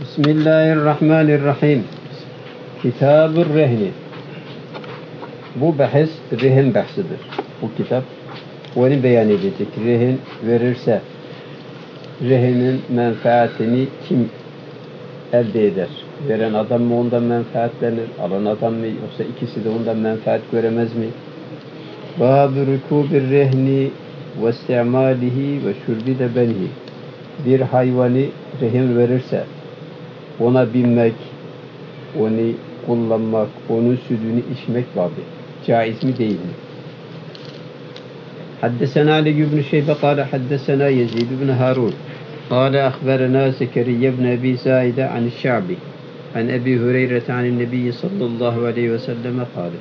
Bismillahirrahmanirrahim. Kitab-ı Rehni. Bu bahis rehin bahsidir. Bu kitap onu beyan edecek. Rehin verirse rehinin menfaatini kim elde eder? Veren adam mı ondan menfaatlenir? Alan adam mı? Yoksa ikisi de ondan menfaat göremez mi? Bab-ı rükûb-i rehni ve istimalihi ve şurbi de benhi. Bir hayvanı rehin verirse ona binmek, onu kullanmak, onun sütünü içmek babı. Caiz mi değil mi? Haddesena Ali ibn Şeybe kâle haddesena Yezid ibn Harun kâle akhberena Zekeriya ibn Ebi Saide an'ş-Şa'bi an Ebi Hureyre an'in Nebiyyi sallallahu aleyhi ve selleme kâle.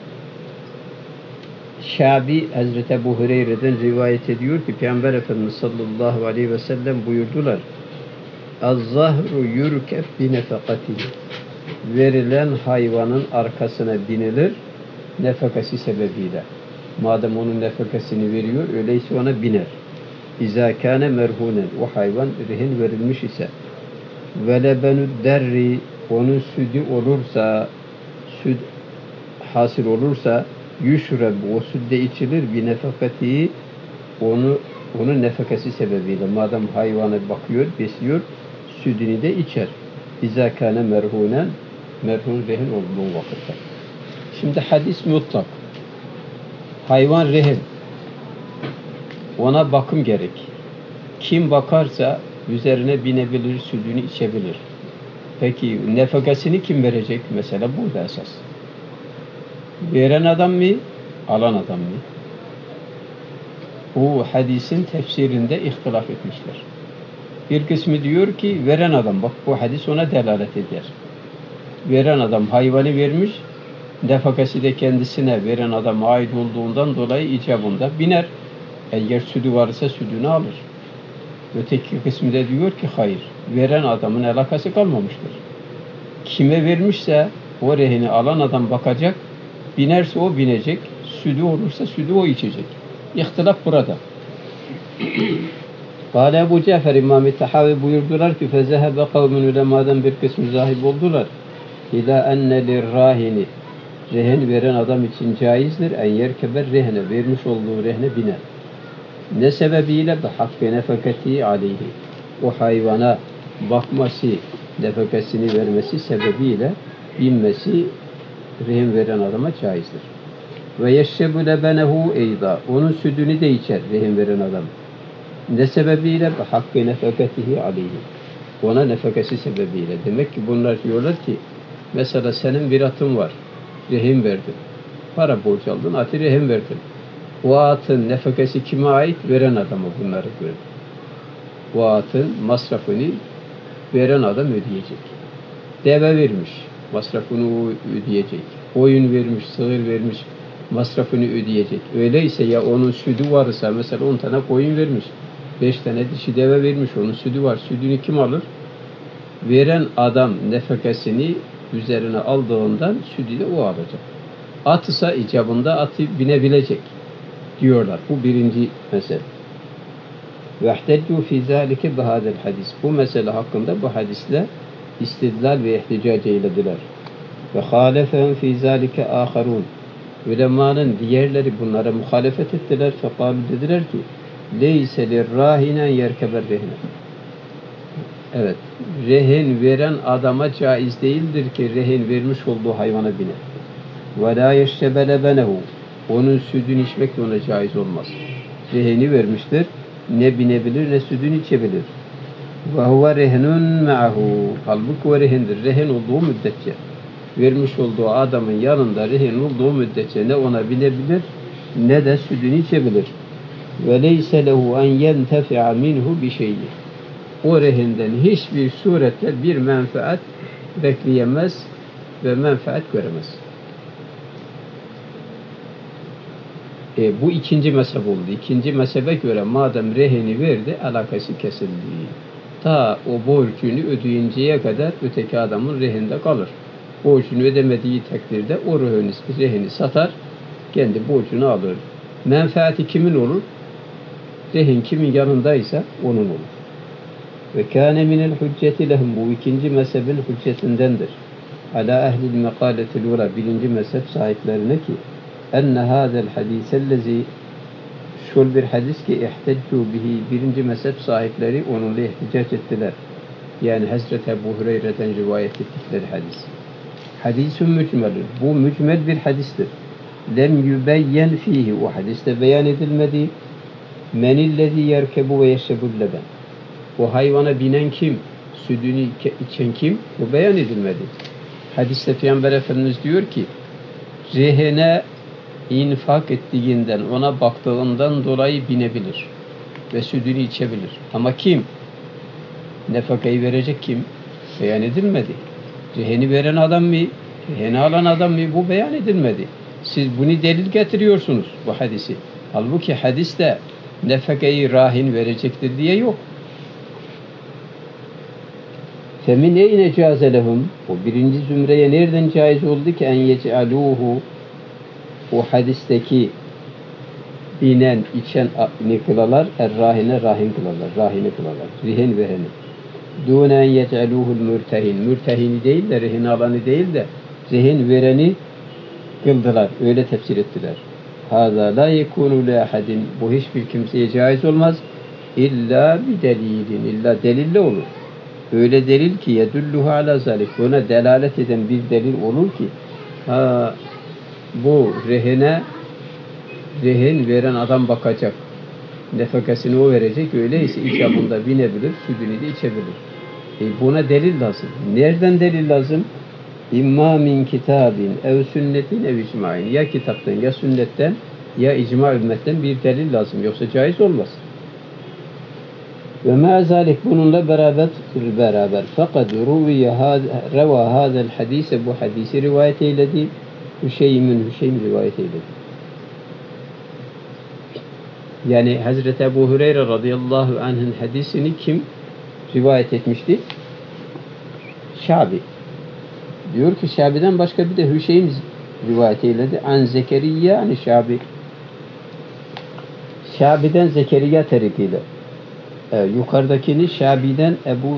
Şa'bi Hazreti Ebu Hureyre'den rivayet ediyor ki Peygamber Efendimiz sallallahu aleyhi ve sellem buyurdular. Az-zahru yurkef bi nefakatihi. Verilen hayvanın arkasına binilir nefakası sebebiyle. Madem onun nefakasını veriyor, öyleyse ona biner. İzâ kâne merhunen. O hayvan rehin verilmiş ise ve lebenü derri, onun sütü olursa, süt hasıl olursa yüşreb, o süt de içilir bir nefakatihi, onun nefakası sebebiyle. Madem hayvana bakıyor, besliyor, sütünü de içer. İzâ kâne merhunen, merhun rehin olduğu vakitte. Şimdi hadis mutlak. Hayvan rehin. Ona bakım gerek. Kim bakarsa üzerine binebilir, sütünü içebilir. Peki nefakasını kim verecek? Mesela burada esas. Veren adam mı? Alan adam mı? Bu hadisin tefsirinde ihtilaf etmişler. Bir kısmı diyor ki veren adam, bak bu hadis ona delalet eder. Veren adam hayvanı vermiş, nefakası da kendisine veren adama ait olduğundan dolayı icabında biner. Eğer sütü varsa sütünü alır. Öteki kısmı da diyor ki hayır, veren adamın alakası kalmamıştır. Kime vermişse o rehini alan adam bakacak, binerse o binecek, sütü olursa sütü o içecek. İhtilaf burada. Kâle Ebu Cafer İmam-ı Tahavi buyurdular ki fezehebe kavmin ulemadan bir kısmı zahib oldular. İlâ enne lirrâhini, rehin veren adam için caizdir. En yerkeber rehne, vermiş olduğu rehne biner. Ne sebebiyle? Be hakkı nefekati aleyhi. O hayvana bakması, nefekasını vermesi sebebiyle binmesi rehin veren adama caizdir. Ve yeşşebu lebenehu eyda. Onun sütünü de içer rehin veren adam. Ne sebebiyle? Be hakkı nefekatihi aleyhi. Ona nefekası sebebiyle. Demek ki bunlar diyorlar ki mesela senin bir atın var. Rehin verdin. Para borç aldın, atı rehin verdin. O atın nefekası kime ait? Veren adama bunları verdin. O atın masrafını veren adam ödeyecek. Deve vermiş, masrafını o ödeyecek. Koyun vermiş, sığır vermiş, masrafını ödeyecek. Öyleyse ya onun sütü varsa, mesela 10 tane koyun vermiş, 5 tane dişi deve vermiş, onun sütü var. Sütünü kim alır? Veren adam nefekasını üzerine aldığından sütü de o alacak. At ise icabında atı binebilecek diyorlar. Bu birinci mesele. وَاحْتَجُّوا فِي ذَٰلِكَ بِهَذَا الْحَدِيثِ. Bu mesele hakkında bu hadisle istidlal ve ihticac eylediler. وَخَالَفَهُمْ فِي ذَٰلِكَ آخَرُونَ. Ulemanın diğerleri bunlara muhalefet ettiler. فَقَالُوا dediler ki لَيْسَ لِلرَّاهِنَا يَرْكَبَ الرَّهِنَ. Evet, rehin veren adama caiz değildir ki rehin vermiş olduğu hayvana biner. وَلَا يَشْتَبَ لَبَنَهُ. Onun sütünü içmek de ona caiz olmaz. Rehini vermiştir. Ne binebilir ne sütünü içebilir. وَهُوَ رَهْنٌ مَعَهُ. Halbuki o rehindir. Rehin olduğu müddetçe. Vermiş olduğu adamın yanında rehin olduğu müddetçe ne ona binebilir ne de sütünü içebilir. وَلَيْسَ لَهُ أَنْ يَنْتَفِعَ مِنْهُ بِشَيْءٍ. O rehinden hiçbir surette bir menfaat bekleyemez ve menfaat göremez. Bu ikinci mezhep oldu. İkinci mezhebe göre madem rehini verdi, alakası kesildi. Ta o borcunu ödeyinceye kadar öteki adamın rehinde kalır. Borcunu ödemediği takdirde o rehini satar, kendi borcunu alır. Menfaati kimin olur? Rehin kimin yanındaysa onun olur. Ve kâne minel hücceti lehum. Bu ikinci mezhebin hüccetindendir. Ala ehlil mekâletil ula. Birinci mezhep sahiplerine ki enne hâzel hadîsellezî şul bir hadis ki ihteccu bihi. Birinci mezhep sahipleri onunla ihticac ettiler. Yani Hazreti Ebu Hureyre'den rivayet ettikleri hadis. Hadisun mücmelün. Bu mücmel bir hadistir. Lem yübeyyen fihi. O hadiste beyan edilmedi. Menillezî yerkebu ve yeşebul leben. O hayvana binen kim? Sütünü içen kim? Bu beyan edilmedi. Hadiste Peygamber Efendimiz diyor ki rehine infak ettiğinden, ona baktığından dolayı binebilir ve sütünü içebilir. Ama kim? Nefakayı verecek kim? Beyan edilmedi. Rehini veren adam mı? Rehini alan adam mı? Bu beyan edilmedi. Siz bunu delil getiriyorsunuz bu hadisi. Halbuki hadiste nefakayı rahin verecektir diye yok. Femin eyne câze lehum. O birinci zümreye nereden caiz oldu ki en yec'alûhu o hadisteki binen, içen ne kılalar? Er-rahine rahin kılalar. Rahine kılalar. Rehin vereni. Dûne en yec'alûhul mürtehin. Mürtehini değil de, rehin alanı değil de rehin vereni kıldılar. Öyle tefsir ettiler. Hâzâ lâ yekûnû li ahadin. Bu hiçbir kimseye caiz olmaz. İlla bi delilin. İlla delille olur. Öyle delil ki yedulluhu ala zalik. Buna delalet eden bir delil olur ki bu rehine rehin veren adam bakacak. Nefakasını o verecek. Öyleyse icabında binebilir, sütünü de içebilir. Buna delil lazım. Nereden delil lazım? İmma min kitabin ev sünnetin ev icmain. Ya kitaptan ya sünnetten ya icma ümmetten bir delil lazım. Yoksa caiz olmaz. Ve ma zalik bununla beraber fakat reva hadel hadise bu hadisi rivayet eyledi. Hüşeym rivayet eyledi. Yani Hazreti Ebu Hureyre radıyallahu anh'ın hadisini kim rivayet etmişti? Şabi. Diyor ki Şabi'den başka bir de Hüşeym rivayet eyledi. An Zekeriya yani Şabi. Şabi'den Zekeriya tarikiyle. Yukarıdakini Şabi'den Ebu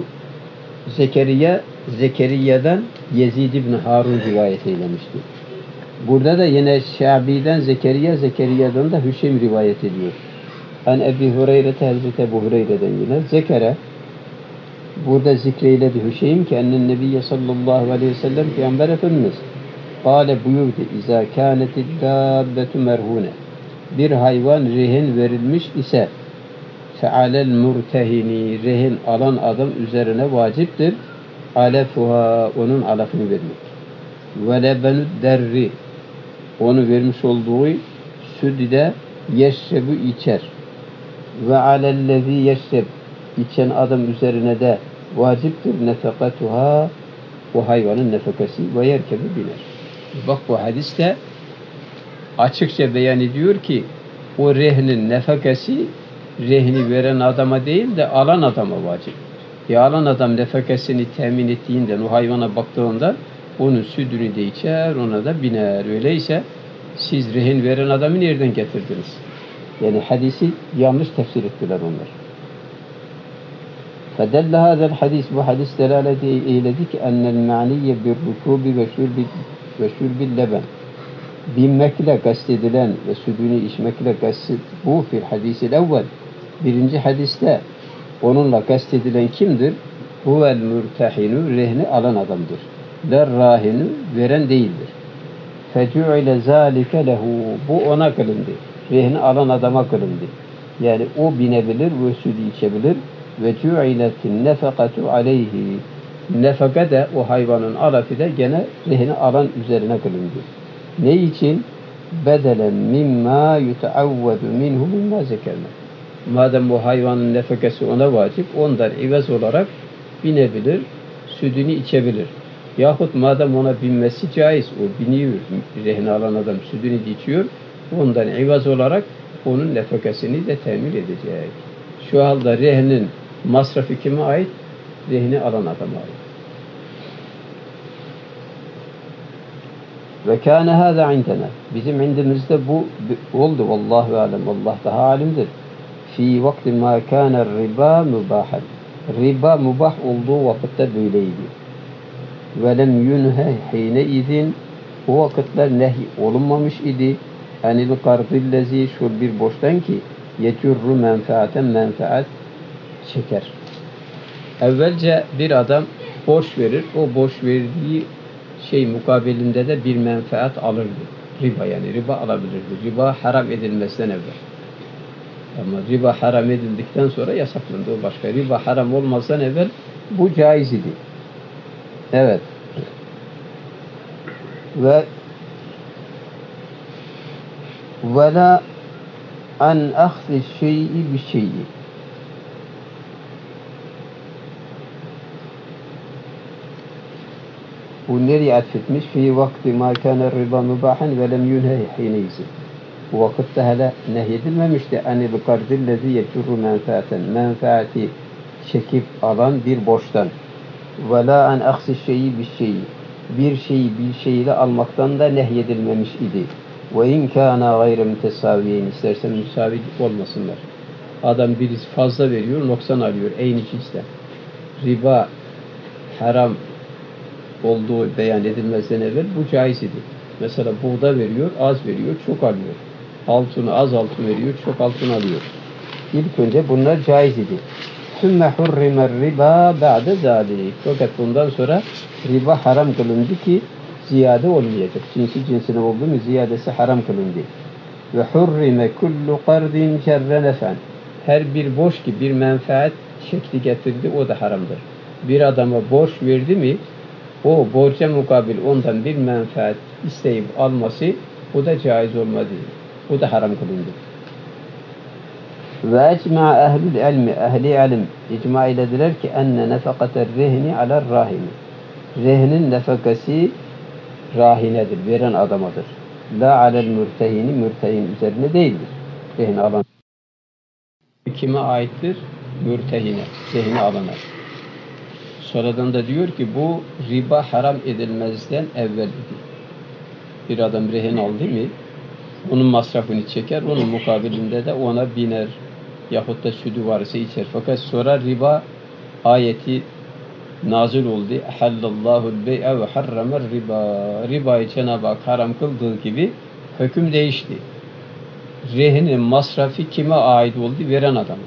Zekeriya'dan Yezid ibn Harun rivayet eylemişti. Burada da yine Şabi'den Zekeriya'dan da Hüşeym rivayet ediyor. An Ebi Hureyre'te Hazreti Ebu Hureyre'den yine Zekere burada zikreyledi Hüşeym ki ennen Nebiyye sallallahu aleyhi ve sellem Peygamber Efendimiz kâle buyurdu izâ kânetid dâbbetu merhûne bir hayvan rehin verilmiş ise fe'alel murtehini rehin alan adam üzerine vaciptir alefuha onun alafını vermek ve lebenud derri onu vermiş olduğu sütü de yeşrebu içer ve alellezî yeşreb içen adam üzerine de vaciptir nefekatuha o hayvanın nefekası ve yerkebi biner. Bak bu hadiste açıkça beyan ediyor ki o rehnin nefekası rehni veren adama değil de alan adama vacip. Alan adam nefekasını temin ettiğinden o hayvana baktığında onun sütünü de içer ona da biner. Öyleyse siz rehin veren adamı nereden getirdiniz? Yani hadisi yanlış tefsir ettiler onlar. فَدَلَّ هَذَا الْحَدِيث bu hadis delalet eyledi ki اَنَّ الْمَعْنِيَّ بِالرُّكُوبِ وَشُرْبِ اللَّبَنِ binmekle kastedilen ve sütünü içmekle kastet bu fil hadis-i evvel. Birinci hadiste onunla kastedilen kimdir? Huvel mürtehinu rehni alan adamdır. Der rahinu veren değildir. Fecu'ile zâlike lehu bu ona kılındı. Rehni alan adama kılındı. Yani o binebilir ve sütü içebilir. Ve cu'iletin nefekatu aleyhi nefaka da o hayvanın alafı da gene rehni alan üzerine kılındı. Ne için? Bedelen mimma yuteavvedu minhu mimma zekerna. Madem bu hayvanın nefekası ona vacip, ondan ivaz olarak binebilir, sütünü içebilir. Yahut madem ona binmesi caiz, o biniyor, rehni alan adam sütünü içiyor, ondan ivaz olarak onun nefekasını da temin edecek. Şu halde rehnin masrafı kime ait? Rehni alan adama ait. Ve kâne hâzâ indena. Bizim indimizde bu oldu. Vallahu alem. Allah daha alimdir. Fî vakti mâ kâne riba mübâhen. Riba mubah olduğu vakitte böyleydi. Ve lem yunhe hine izin, o vakitler nehy olunmamış idi. Enil kardillezi, şu bir borçtan ki yetürru menfaaten, menfaat çeker. Evvelce bir adam borç verir, o borç verdiği şey mukabilinde de bir menfaat alırdı. Riba, yani riba alabilirdi. Riba haram edilmesinden evvel. Ama riba haram edildikten sonra yasaklandı, o başka. Riba haram olmazdan evvel bu caiz idi. Evet. Ve la an ahzi şey'i bi şey'i. Bu nereye atfetmiş? Fi vakti ma kana riba mübahan ve lem yunhe hineyzi. Bu vakitte hala nehyedilmemişti. Anil kardillezi yekürru menfaaten. Menfaati çekip alan bir borçtan. Ve la an ahsi şey'i bir şeyi. Bir şeyi bir şeyle almaktan da nehyedilmemiş idi. Ve in kana gayre mütesaviyen. İstersen müsavi olmasınlar. Adam birisi fazla veriyor, noksan alıyor. Aynı cinsten. Riba haram olduğu beyan edilmezden evvel bu caiz idi. Mesela buğda veriyor, az veriyor, çok alıyor. Altını az altın veriyor, çok altın alıyor. İlk önce bunlar caiz idi. ثُمَّ حُرِّمَ الرِّبَا بَعْدَ ذَٰلِكَ. Fakat bundan sonra riba haram kılındı ki ziyade olmayacak. Cinsi cinsine oldu mu ziyadesi haram kılındı. Ve hurrime kullu qardin kerre nefen. Her bir borç ki bir menfaat şekli getirdi, o da haramdır. Bir adama borç verdi mi, o borca mukabil ondan bir menfaat isteyip alması, o da caiz olmadı. O da haram kılındı. Ve ecma ehlül ilmi, ehli ilim icma ilediler ki enne nefakater rehni aler rahimi. Rehnin nefakası rahinedir, veren adamadır. La alel mürtehini, mürtehin üzerine değildir. Rehin alan. Kime aittir? Mürtehine, rehini alana. Sonradan da diyor ki bu riba haram edilmezden evvel idi. Bir adam rehin aldı mı, onun masrafını çeker, onun mukabilinde de ona biner. Yahut da sütü varsa içer. Fakat sonra riba ayeti nazil oldu. Ehallallahu'l bey'e ve harramer riba. Ribayı Cenab-ı Hak haram kıldığı gibi hüküm değişti. Rehinin masrafı kime ait oldu? Veren adama.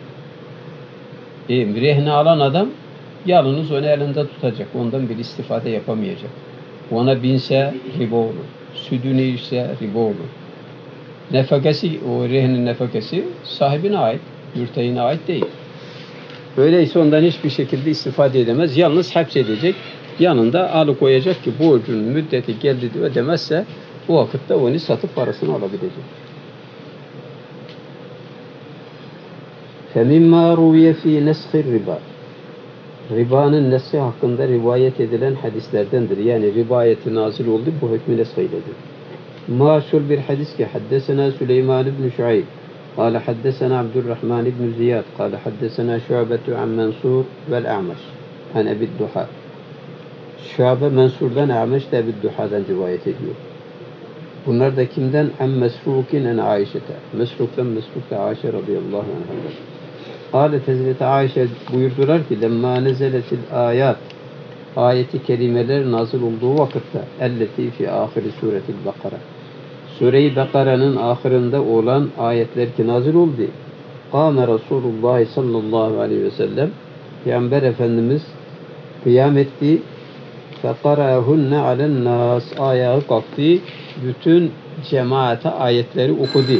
Rehini alan adam yalnız onu elinde tutacak. Ondan bir istifade yapamayacak. Ona binse riba olur. Sütünü içse riba olur. Nefakası, o rehinin nefakası sahibine ait, mürtehine ait değil. Öyleyse ondan hiçbir şekilde istifade edemez. Yalnız hapsedecek, yanında alıkoyacak ki borcun müddeti geldi ödemezse o vakitte onu satıp parasını alabilecek. فَمِمَّا رُوِيَ ف۪ي نَسْخِ الرِّبَا. Ribanın neshi hakkında rivayet edilen hadislerdendir. Yani rivayeti nazil oldu, bu hükmü nesh eyledir. Maşhur bir hadis ki haddesena Süleyman ibn Şuayb قال حدثنا عبد الرحمن بن زياد قال حدثنا شعبة عن منصور والأعمش عن أبي الدحى. Şuabe Mensur'dan, A'meş de Ebu Duha'dan rivayet ediyor. Bunlar da kimden? An Mesrukin en Ayşe'te. Mesruk'ta Ayşe radıyallahu anh'a. Kâlet Hazreti Ayşe buyurdular ki lemma nezeletil ayat, ayeti kerimeler nazil olduğu vakitte elleti fi ahiri suretil Bakara. Sure-i Bakara'nın ahirinde olan ayetler ki nazil oldu. Kâme Resulullah sallallahu aleyhi ve sellem, Peygamber Efendimiz kıyam etti. فَقَرَأَهُنَّ عَلَى النَّاسِ. Ayağı kalktı, bütün cemaate ayetleri okudu.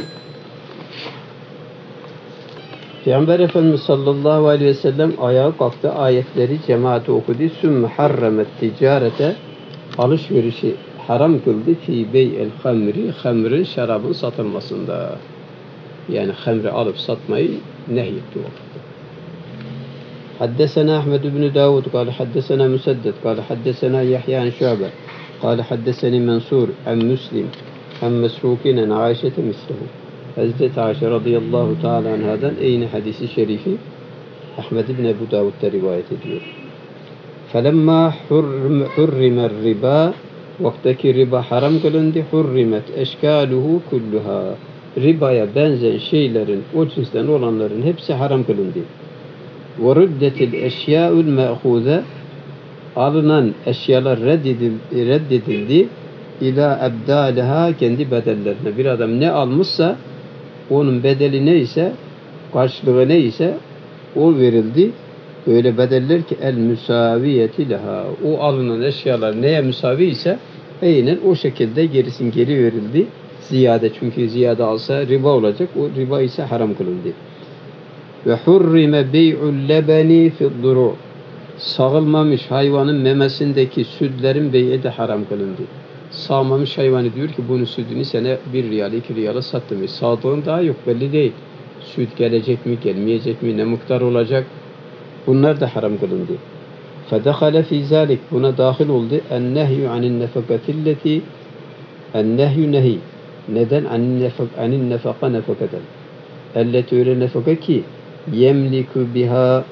Peygamber Efendimiz sallallahu aleyhi ve sellem ayağa kalktı, ayetleri cemaate okudu. ثُمَّ حَرَّمَ التِّجَارَةَ. Alışverişi haram kıldı. فِي بَيْءِ الْخَمْرِ. Hamrın, şarabın satılmasında. Yani hamri alıp satmayı nehyetti o vakitte. حدثنا أحمد بن داود قال حدثنا مسدد قال حدثنا يحيى عن شعبة قال حدثني منصور عن مسلم عن مسروق عن عائشة مثله. Hazreti Ayşe radıyallahu teala anhadan aynı hadisi şerifi Ahmed ibn Ebu Davud'da rivayet ediyor. فَلَمَّا حُرِّمَ الرِّبَا. Vaktaki riba haram kılındı. حُرِّمَتْ اَشْكَالُهُ كُلُّهَا. Ribaya benzeyen şeylerin, o cinsten olanların hepsi haram kılındı. وَرُدَّتِ الْاَشْيَاءُ الْمَأْخُوذَ alınan eşyalar reddedildi ila ebdaliha kendi bedellerine. Bir adam ne almışsa onun bedeli neyse, karşılığı neyse o verildi. Öyle bedeller ki el müsaviyeti leha. O alınan eşyalar neye müsavi ise aynen o şekilde gerisin geri verildi. Ziyade, çünkü ziyade alsa riba olacak. O riba ise haram kılındı. Ve hurrime bey'ul lebeni fi'd-duru. Sağılmamış hayvanın memesindeki sütlerin bey'i de haram kılındı. Sağmamış hayvanı diyor ki bunun sütünü sene 1 riyal 2 riyala sattım. Sağdığın daha yok, belli değil. Süt gelecek mi gelmeyecek mi, ne miktar olacak, bunlar da haram kılındı. فَدَخَلَ فِي ذَٰلِكَ buna dahil oldu. اَنْنَهْيُ عَنِ النَّفَقَةِ الَّتِي اَنْنَهْيُ nehi. Neden? عَنِ النَّفَقَ nefakeden. اَلَّتِ öyle nefaka ki yemliku biha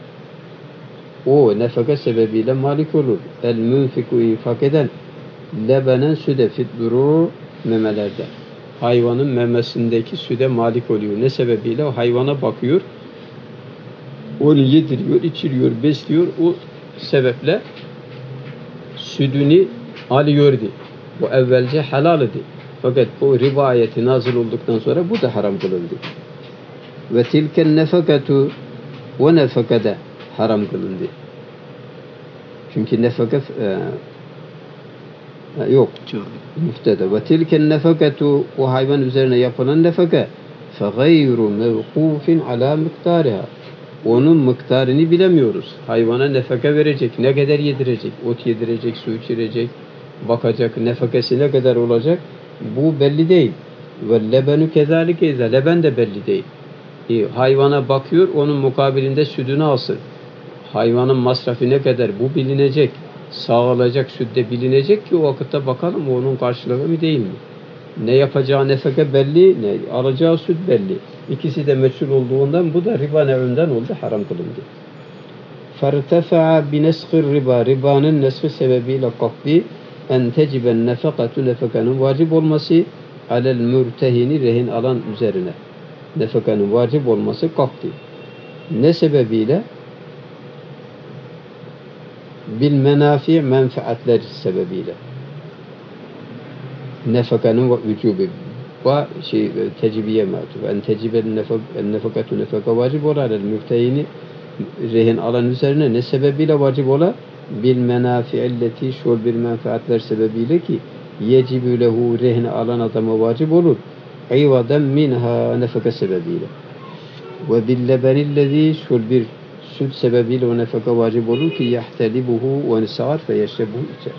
o nefaka sebebiyle malik olur. El münfiku infak eden lebenen süde fidduru memelerde. Hayvanın memesindeki süde malik oluyor. Ne sebebiyle? O hayvana bakıyor. Onu yediriyor, içiriyor, besliyor. O sebeple südünü alıyordu. Bu evvelce helal idi. Fakat o riba ayeti nazil olduktan sonra bu da haram kılındı. Ve tilken nefakatu ve nefakada haram kılındı. Çünkü nefaka yok. Müfteda. Ve tilken nefakatu o hayvan üzerine yapılan nefaka fe gayru mevkufin ala miktariha. Onun miktarını bilemiyoruz. Hayvana nefaka verecek, ne kadar yedirecek, ot yedirecek, su içirecek, bakacak, nefakası ne kadar olacak, bu belli değil. Ve lebenu kezalike, leben de belli değil. Hayvana bakıyor, onun mukabilinde sütünü alsın. Hayvanın masrafı ne kadar, bu bilinecek. Sağılacak süt de bilinecek ki o vakitte bakalım onun karşılığı mı değil mi? Ne yapacağı nefaka belli, ne alacağı süt belli. İkisi de meçhul olduğundan bu da riba nev'inden oldu, haram kılındı. فَارْتَفَعَ بِنَسْخِ riba, ribanın neshi sebebiyle kalktı. En teciben nefakatu, nefakanın vacip olması alel mürtehini, rehin alan üzerine. Nefakanın vacip olması kalktı. Ne sebebiyle? Bil menafi, menfaatler sebebiyle. Nefakanın vücubu ve tecibiye matuf. En teciben nefakatu, nefaka vacip ola alel mürtehini, rehin alan üzerine. Ne sebebiyle vacip ola? Bil menafi'elleti, şol bir menfaatler sebebiyle ki yecibü lehu, rehin alan adama vacip olur. İvaden minha, nefaka sebebiyle. Ve bil lebenillezi, şol bir süt sebebiyle o nefaka vacip olur ki yahtelibuhu ve nisar fe yeşrebuhu, içer.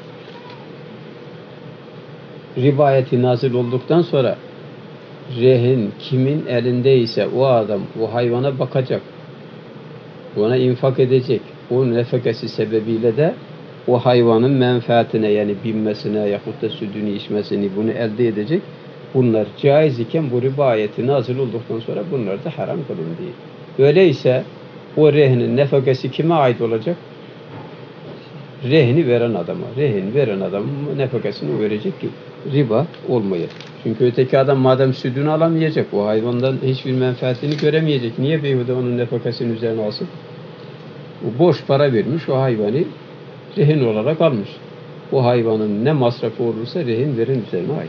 Rivayeti nazil olduktan sonra rehin kimin elindeyse o adam o hayvana bakacak, ona infak edecek. O nefakası sebebiyle de o hayvanın menfaatine, yani binmesine yahut da sütünü içmesini, bunu elde edecek. Bunlar caiz iken bu riba ayeti nazil olduktan sonra bunlar da haram kılındı. Öyleyse o rehinin nefakası kime ait olacak? Rehini veren adama. Rehin veren adam nefakasını verecek ki riba olmayacak. Çünkü öteki adam madem sütünü alamayacak, o hayvandan hiçbir menfaatini göremeyecek. Niye beyhude onun nefakasını üzerine alsın? O boş para vermiş, o hayvanı rehin olarak almış. O hayvanın ne masrafı olursa rehin veren üzerine ait.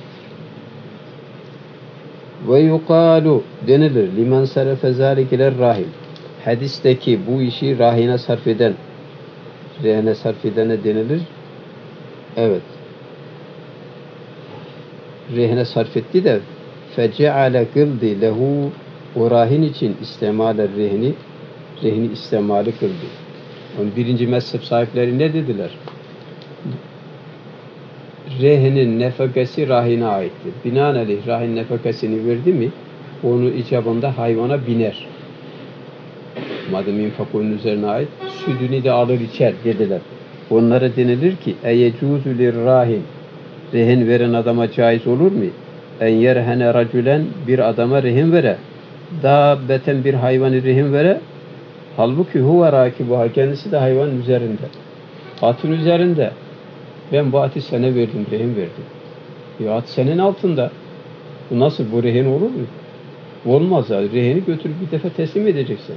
Ve yukalu denilir limen serefe zâlikiler rahim. Hadisteki bu işi rahine sarf eden, rehine sarf edene denilir. Evet. Rehine sarf etti de feceale kıldı lehu, o rahin için istemale rehini istemali kıldı. Onun birinci mezhep sahipleri ne dediler? Rehinin nefakası rahine aittir. Binaenaleyh rahin nefakasını verdi mi, onu icabında hayvana biner. Madem infak onun üzerine ait, sütünü de alır içer dediler. Onlara denilir ki eyecuzu lirrahin, rehin veren adama caiz olur mu? En yerhene racülen, bir adama rehin vere. Dabbeten, bir hayvanı rehin vere. Halbuki huve rakibuha, kendisi de hayvanın üzerinde. Atın üzerinde. Ben bu atı sana verdim, rehin verdim. Ya at senin altında. Bu nasıl, bu rehin olur mu? Olmaz ya. Rehini götürüp bir defa teslim edeceksin.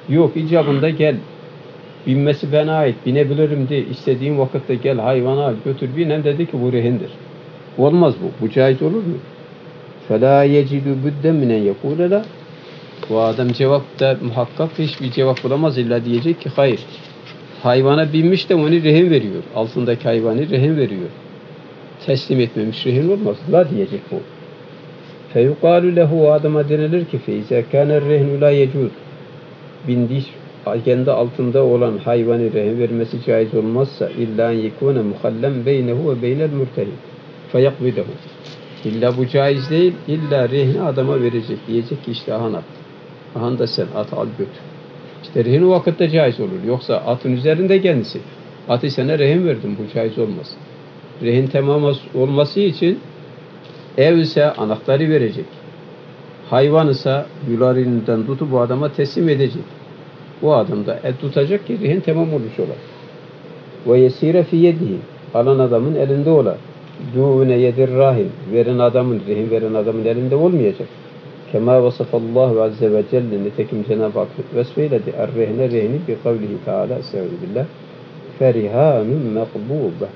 Yok, icabında gel. Binmesi bana ait. Binebilirim de istediğim vakitte gel hayvanı al götür binem dedi ki bu rehindir. Olmaz bu. Bu caiz olur mu? فَلَا يَجِدُ بُدَّ مِنَنْ يَقُولَ لَا. Bu adam cevapta muhakkak hiçbir cevap bulamaz. İlla diyecek ki hayır. Hayvana binmiş de onu rehin veriyor. Altındaki hayvanı rehin veriyor. Teslim etmemiş rehin olmaz. La diyecek bu. فَيُقَالُ لَهُ. O adama denilir ki فَاِذَا كَانَ الرَّهْنُ لَا يَجُوزُ. Bindiği kendi altında olan hayvanı rehin vermesi caiz olmazsa illa yekune muhallen beynehu ve beynel mürtehin feyakbidehu. İlla bu caiz değil, illa rehini adama verecek. Diyecek ki işte ahan at. Ahan da sen at al götür. İşte rehin o vakitte caiz olur. Yoksa atın üzerinde kendisi. Atı sana rehin verdim. Bu caiz olmaz. Rehin tamam olması için ev ise anahtarı verecek. Hayvan ise yularından tutup bu adama teslim edecek. Bu adam da tutacak ki rehin tamam olmuş olar. Ve yesire fi yedihi. Alan adamın elinde olar. Dûne yedir rahim. Rehin veren adamın elinde olmayacak. Kema vasafallahu azze ve celle. Nitekim Cenab-ı Hak vesfeyledi. Rehini bi kavlihi teala. Estağfirullah. Ferihanun mekbûbe.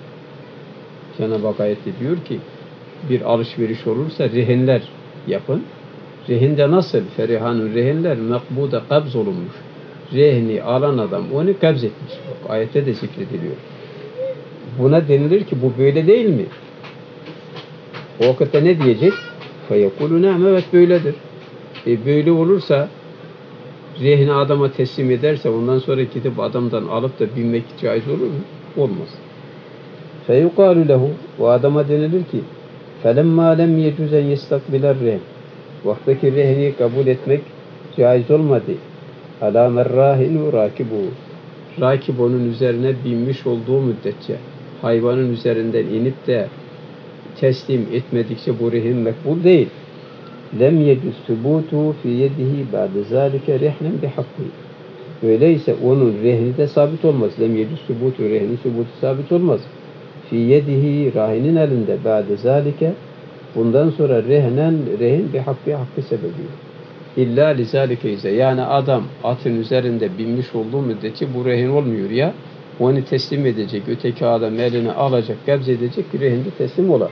Cenab-ı Hak ayette diyor ki bir alışveriş olursa rehinler yapın. Rehinde nasıl? Ferihanun rehinler mekbuda kabz olunmuş. Rehni alan adam onu kabz etmiş. Bak, ayette de zikrediliyor. Buna denilir ki bu böyle değil mi? O vakitte ne diyecek? فَيَقُولُ نَعْمَ. Evet böyledir. Böyle olursa rehni adama teslim ederse ondan sonra gidip adamdan alıp da binmek caiz olur mu? Olmaz. فَيُقَالُ لَهُ. O adama denilir ki فَلَمَّا لَمْ يَجُزَنْ يَسْتَقْبِلَ الرَّهْنِ. Vaktaki rehni kabul etmek caiz olmadı. Alâmer râhinu râkibu. Rakib onun üzerine binmiş olduğu müddetçe hayvanın üzerinden inip de teslim etmedikçe bu rehin mekbul değil. Lem yecüz sübûtu fî yedihi ba'de zâlike rehnen bihakkı. Öyleyse onun rehni de sabit olmaz. Lem yecüz sübûtu, rehnin sübutu sabit olmaz. Fî yedihi, rahinin elinde ba'de zâlike, bundan sonra rehin hakkı sebebiyle. İlla lizâlike ize. Yani adam atın üzerinde binmiş olduğu müddetçe bu rehin olmuyor ya. Onu teslim edecek. Öteki adam eline alacak, kabz edecek. Rehinde teslim olar.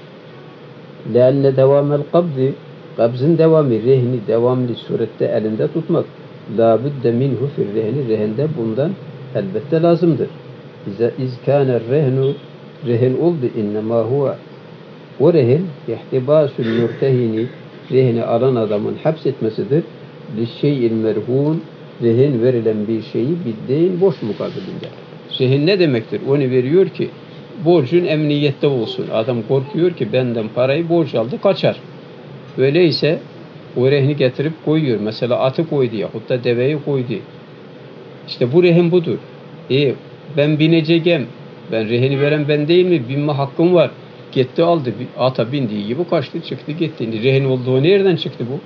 Leanne devamel kabzi. Kabzın devamı, rehni devamlı surette elinde tutmak. La budde minhu fir rehni. Rehinde bundan elbette lazımdır. İzkâne rehnu. Rehin oldu. İnnemâ huve. O rehin ihtibâsul mürtehini. Rehini alan adamın hapsetmesidir. Şey'il merhun, rehin verilen bir şeyi bildiğin boş mukabilinde. Rehin ne demektir? Onu veriyor ki borcun emniyette olsun. Adam korkuyor ki benden parayı borç aldı kaçar. Öyleyse o rehini getirip koyuyor. Mesela atı koydu yahut da deveyi koydu. İşte bu rehin budur. Ben bineceğim. Ben rehini veren ben değil mi? Binme hakkım var. Gitti aldı, ata bindiği gibi kaçtı, çıktı gitti. Rehin olduğu nereden çıktı bu?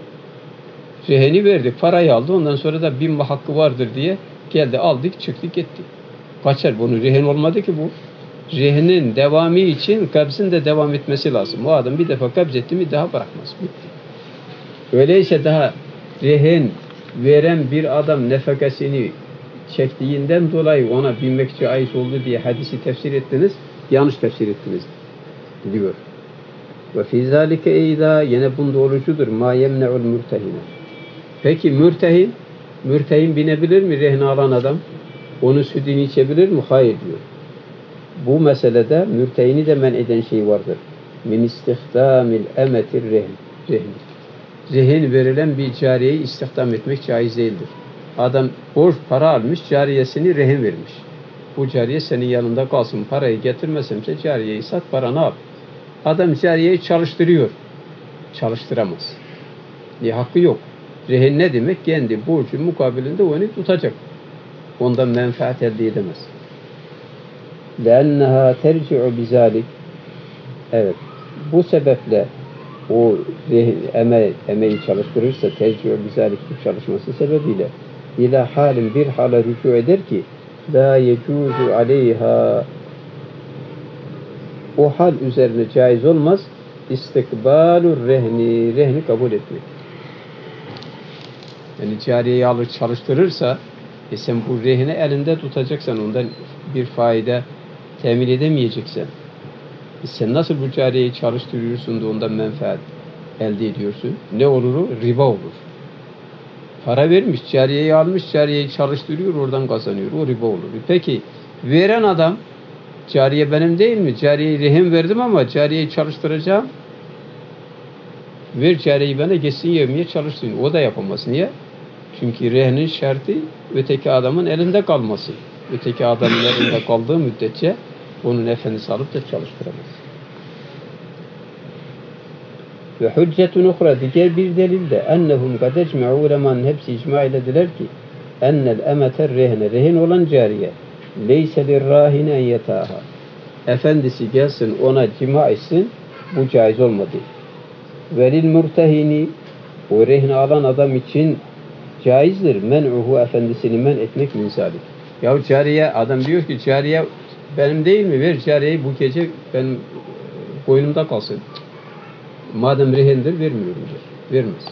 Rehini verdik, parayı aldı, ondan sonra da binme hakkı vardır diye geldi, aldık, çıktı gitti. Kaçar, bunun rehin olmadı ki bu. Rehinin devamı için kabzın da devam etmesi lazım. O adam bir defa kabz etti mi daha bırakmaz. Bitti. Öyleyse daha rehin veren bir adam nefakasını çektiğinden dolayı ona binmek caiz oldu diye hadisi tefsir ettiniz, yanlış tefsir ettiniz diyor. Ve fî zâlike eydâ, yine bunda olucudur. Mâ yemne'ul mürtehine. Peki mürtehin binebilir mi rehni alan adam? Onun sütünü içebilir mi? Hayır diyor. Bu meselede mürtehini de men eden şey vardır. Min istihdamil emetir rehin. Rehin verilen bir cariyeyi istihdam etmek caiz değildir. Adam borç para almış, cariyesini rehin vermiş. Bu cariye senin yanında kalsın. Parayı getirmesemse cariyeyi sat, para ne yap? Adam cariyeyi çalıştırıyor. Çalıştıramaz. Hakkı yok. Rehin ne demek? Kendi borcu mukabilinde onu tutacak. Ondan menfaat elde edemez. لَاَنَّهَا تَرْجِعُ بِذَٰلِكِ. Evet. Bu sebeple o emeği çalıştırırsa tercih bizalik bu çalışması sebebiyle ila halin bir hala rücu eder ki la yecuzu aleyha, o hal üzerine caiz olmaz istikbalur rehni kabul etmek. Yani cariyeyi alır çalıştırırsa sen bu rehine elinde tutacaksan ondan bir faide temin edemeyeceksen sen nasıl bu cariyeyi çalıştırıyorsun da ondan menfaat elde ediyorsun? Ne olur o? Riba olur. Para vermiş, cariyeyi almış, cariyeyi çalıştırıyor, oradan kazanıyor. O riba olur. Peki veren adam cariye benim değil mi? Cariyeyi rehin verdim ama cariyeyi çalıştıracağım. Ver cariyeyi bana geçsin yemeye çalışsın. O da yapamaz. Niye? Çünkü rehinin şartı öteki adamın elinde kalması. Öteki adamın elinde kaldığı müddetçe onun efendisi alıp da çalıştıramaz. Ve hüccetun ukhra, diğer bir delil de ennehum kad ecme'u, ulemanın hepsi icma eylediler ki ennel emeter rehne, rehin olan cariye leyse lirrahine en yetaha, efendisi gelsin ona cima etsin, bu caiz olmadı. Velil murtehini, o rehni alan adam için caizdir men'uhu, efendisini men etmek min zalik. Ya cariye, adam diyor ki cariye benim değil mi? Ver cariyeyi bu gece benim boynumda kalsın. Madem rehindir vermiyorum diyor. Vermez.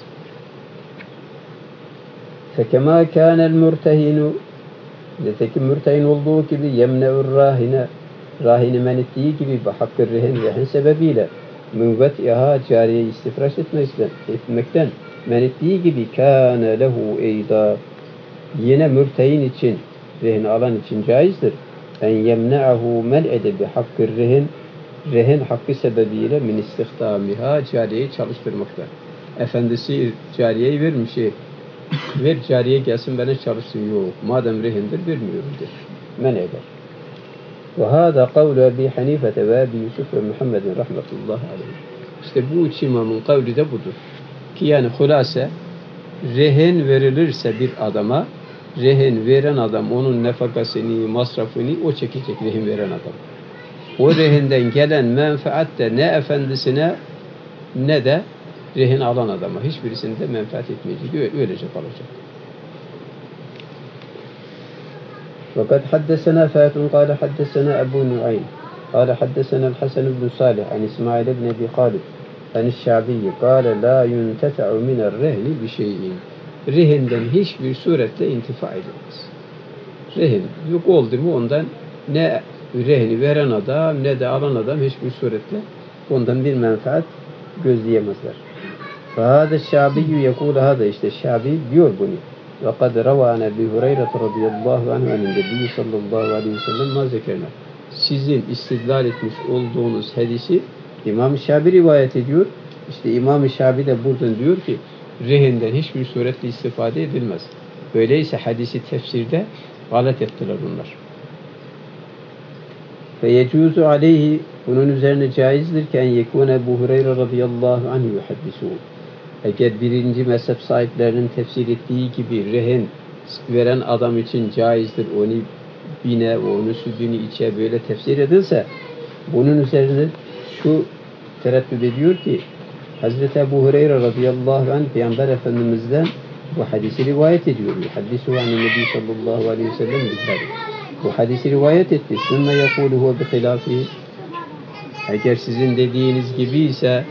Fekema kânel murtehinu, nitekim mürtehin olduğu gibi yemne'ur rahine, rahini men ettiği gibi hakkı rehin sebebiyle müvvet'iha, cariyeyi istifraş etmekten men ettiği gibi kâne lehu eyda, yine mürtehin için, rehin alan için caizdir. En yemne'ahu men edebi hakkı rehin hakkı sebebiyle min istihdamiha, cariyeyi çalıştırmakta. Efendisi cariyeyi vermiş, ver cariye gelsin bana çalışsın. Yok. Madem rehindir vermiyorum der. Men eder. Ve hâdâ kavlu Ebi Hanifete ve Ebi Yusuf ve Muhammedin rahmetullahi aleyhi. İşte bu üç imamın kavli de budur. Ki yani hulase, rehin verilirse bir adama, rehin veren adam onun nefakasını, masrafını o çekecek, rehin veren adam. O rehinden gelen menfaat de ne efendisine ne de rehin alan adama, hiçbirisinde menfaat etmeyecek, öylece kalacak. وقد حدثنا فاتن قال حدثنا أبو نعيم قال حدثنا الحسن بن صالح عن إسماعيل بن أبي خالد عن الشعبي قال لا ينتفع من الرهن بشيء. Rehinden hiçbir surette intifa edilmez. Rehin yok oldu mu ondan ne rehini veren adam ne de alan adam hiçbir surette ondan bir menfaat gözleyemezler. فهذا الشعبي يقول هذا, işte Şabi diyor bunu. وقد روى عن أبي هريرة رضي الله عنه عن النبي صلى الله عليه وسلم ما ذكرنا. Sizin istidlal etmiş olduğunuz hadisi İmam-ı Şabi rivayet ediyor. İşte İmam-ı Şabi de buradan diyor ki rehinden hiçbir suretle istifade edilmez. Öyleyse hadisi tefsirde galet ettiler bunlar. Feyecuzu aleyhi, bunun üzerine caizdir ki en yekûne Ebu Hureyre radıyallahu anh yuhaddisûn. Eğer birinci mezhep sahiplerinin tefsir ettiği gibi rehin veren adam için caizdir, onu bine, onu sütünü içe böyle tefsir edilse, bunun üzerine şu tereddüt ediyor ki Hazreti Ebu Hureyre radıyallahu anh Peygamber Efendimiz'den bu hadisi rivayet ediyor. Hadisu an Nebi sallallahu aleyhi ve sellem bizleri. Bu hadisi rivayet etti. Sümme yekûluhu bi hilâfihi. Eğer sizin dediğiniz gibi ise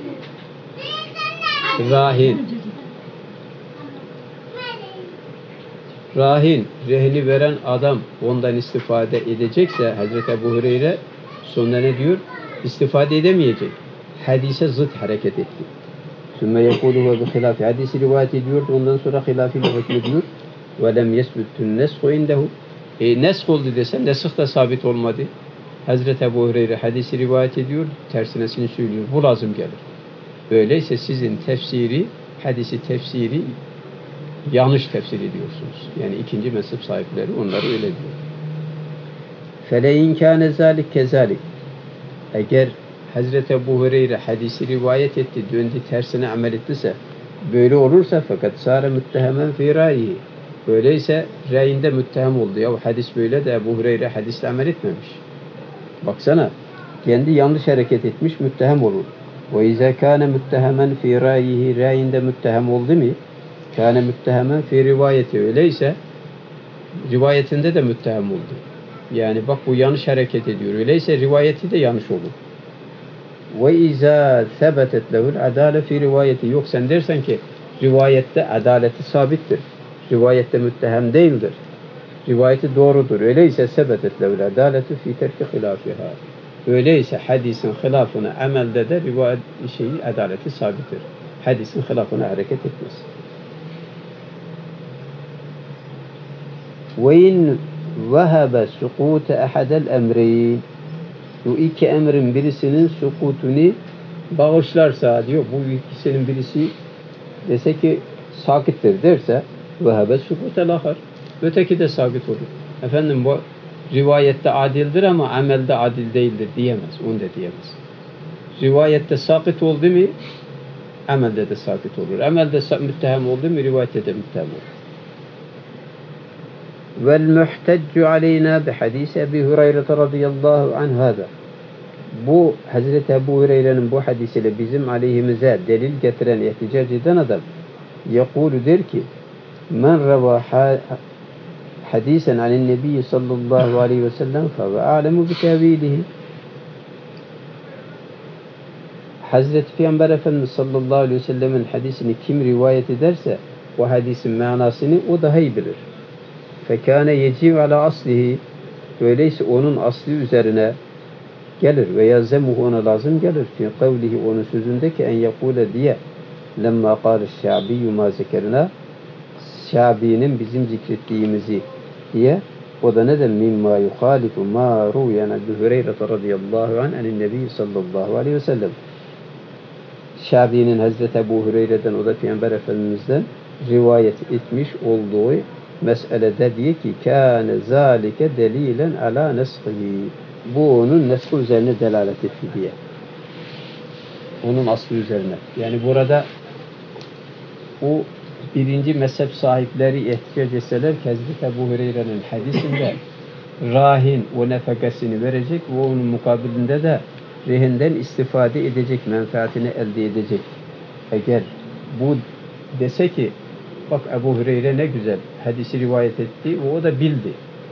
rahin, rehni veren adam ondan istifade edecekse Hazreti Ebu Hureyre sonra ne diyor? İstifade edemeyecek. Hadise zıt hareket etti. Sümme yekûluhu bi hilâfi. Hadisi rivayet ediyor. Ondan sonra hilâfiyle hükmediyor. Ve lem yesbüttün neshu indehu. Nesk oldu desem nesih de sabit olmadı. Hazreti Ebu Hureyre hadisi rivayet ediyor. Tersinesini söylüyor. Bu lazım gelir. Öyleyse sizin hadisi tefsiri yanlış tefsir ediyorsunuz. Yani ikinci mezhep sahipleri onları öyle diyor. فَلَيْنْ كَانَ ذَٰلِكْ كَذَٰلِكْ. Eğer Hazreti Ebu Hureyre hadisi rivayet etti, döndü tersine amel ettiyse, böyle olursa fakat sâre müttehemen fî râyihi. Böyleyse reyinde müttehem oldu. Ya hadis böyle de Ebu Hureyre hadisle amel etmemiş. Baksana, kendi yanlış hareket etmiş, müttehem olur. وَاِذَا كَانَ مُتَّهَمًا فِي رَايِهِ, rayinde müttehem oldu mu? كَانَ مُتَّهَمًا فِي rivayeti, öyleyse rivayetinde de müttehem oldu. Yani bak bu yanlış hareket ediyor. Öyleyse rivayeti de yanlış olur. وَاِذَا ثَبَتَتْ لَهُ الْعَدَالَ فِي rivayeti. Yok sen dersen ki Rivayette adaleti sabittir. Rivayette müttehem değildir. Rivayeti doğrudur. Öyleyse sebetet levül adaletu fi terki hilafiha. Öyleyse hadisin hilafına amelde de rivayet adaleti sabittir. Hadisin hilafına hareket etmez. Ve in vehebe sukute ahadel emreyn. Bu iki emrin birisinin sukutunu bağışlarsa diyor, bu ikisinin birisi dese ki sakittir derse vehebe sukutel ahar. Öteki de sakit olur. Efendim bu rivayette adildir ama amelde adil değildir diyemez. Onu da diyemez. Rivayette sakit oldu mu amelde de sakit olur. Amelde müttehem oldu mu rivayette de müttehem olur. Vel muhteccu aleyna bi hadis Ebi Hureyre radıyallahu anh hâzâ. Bu Hazreti Ebu Hureyre'nin bu hadisiyle bizim aleyhimize delil getiren, ihticac eden adam yekûlü der ki men reva hadisen anin nebiyyi sallallahu aleyhi ve sellem fe alemu bi tevilihi. Hazreti Peygamber Efendimiz sallallahu aleyhi ve sellemin hadisini kim rivayet ederse o hadisin manasını o daha iyi bilir. Fekâne yeciv ala aslihi. Öyleyse onun aslı üzerine gelir ve yazzemuhu ona lazım gelir. Fi kavlihi onun sözündeki en yekule diye lemma kâle şâbiyyü mâ zekerina Şabi'nin bizim zikrettiğimizi diye o da neden mimma yuhalifu ma ruyen Ebu Hureyre radıyallahu anh anin nebi sallallahu aleyhi ve sellem. Şabi'nin Hazreti Ebu Hureyre'den o da Peygamber Efendimiz'den rivayet etmiş olduğu meselede diye ki kâne zâlike delilen alâ neshihi. Bu onun neshi üzerine delalet etti diye. Onun aslı üzerine. Yani burada o birinci mezhep sahipleri ihtiyaç etseler ki Hazreti Ebu Hureyre'nin hadisinde rahin o nefakasını verecek ve onun mukabilinde de rehinden istifade edecek, menfaatini elde edecek. Eğer bu dese ki bak Ebu Hureyre ne güzel hadisi rivayet etti ve o da bildi.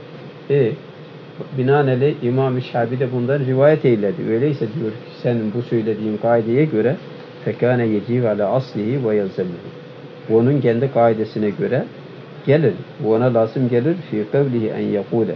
Binaenaleyh İmam-ı Şabi de bundan rivayet eyledi. Öyleyse diyor ki senin bu söylediğin kaideye göre fekâne yeciv ala aslihi ve yazzemuhu. Onun kendi kaidesine göre gelir. Ona lazım gelir fi kavlihi en yekule.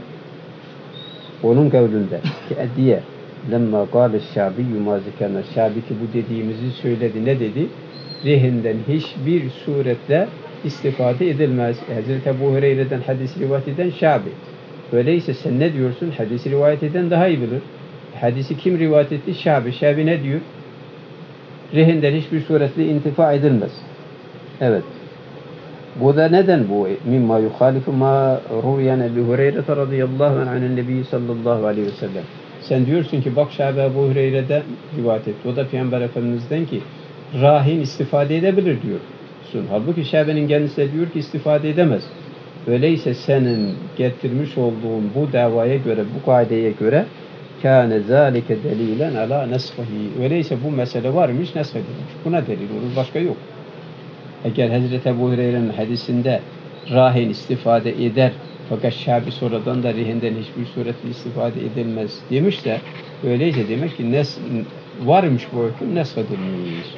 Onun kavlinde ki diye lemma kâle şâbiyyü mâ zekerna. Şabi ki bu dediğimizi söyledi. Ne dedi? Rehinden hiçbir suretle istifade edilmez. Hazreti Ebu Hureyre'den hadis rivayet eden Şabi. Öyleyse sen ne diyorsun? Hadisi rivayet eden daha iyi bilir. Hadisi kim rivayet etti? Şabi. Şabi ne diyor? Rehinden hiçbir suretle intifa edilmez. Evet. Bu da neden bu? Mimma yuhalifu ma ruyen Ebu Hureyre radıyallahu anh anin nebi sallallahu aleyhi ve sellem. Sen diyorsun ki bak Şabi Ebu Hureyre'den rivayet etti. O da Peygamber Efendimiz'den ki rahin istifade edebilir diyorsun. Halbuki Şabi'nin kendisi de diyor ki istifade edemez. Öyleyse senin getirmiş olduğun bu davaya göre, bu kaideye göre kâne zâlike delilen alâ neshihi. Öyleyse bu mesele varmış, neshedilmiş. Buna delil olur, başka yok. Eğer Hazreti Ebu Hureyre'nin hadisinde rahin istifade eder fakat Şabi sonradan da rehinden hiçbir suretle istifade edilmez demişse öyleyse demek ki varmış bu hüküm neshedilmiş.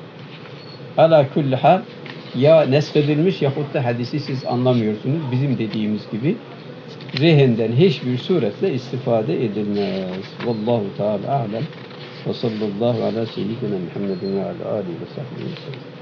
Ala kulli hal ya neshedilmiş yahut da hadisi siz anlamıyorsunuz. Bizim dediğimiz gibi rehinden hiçbir suretle istifade edilmez. Vallahu Teala a'lem ve sallallahu ala seyyidina Muhammedin ve ala alihi ve sahbihi ve sellem.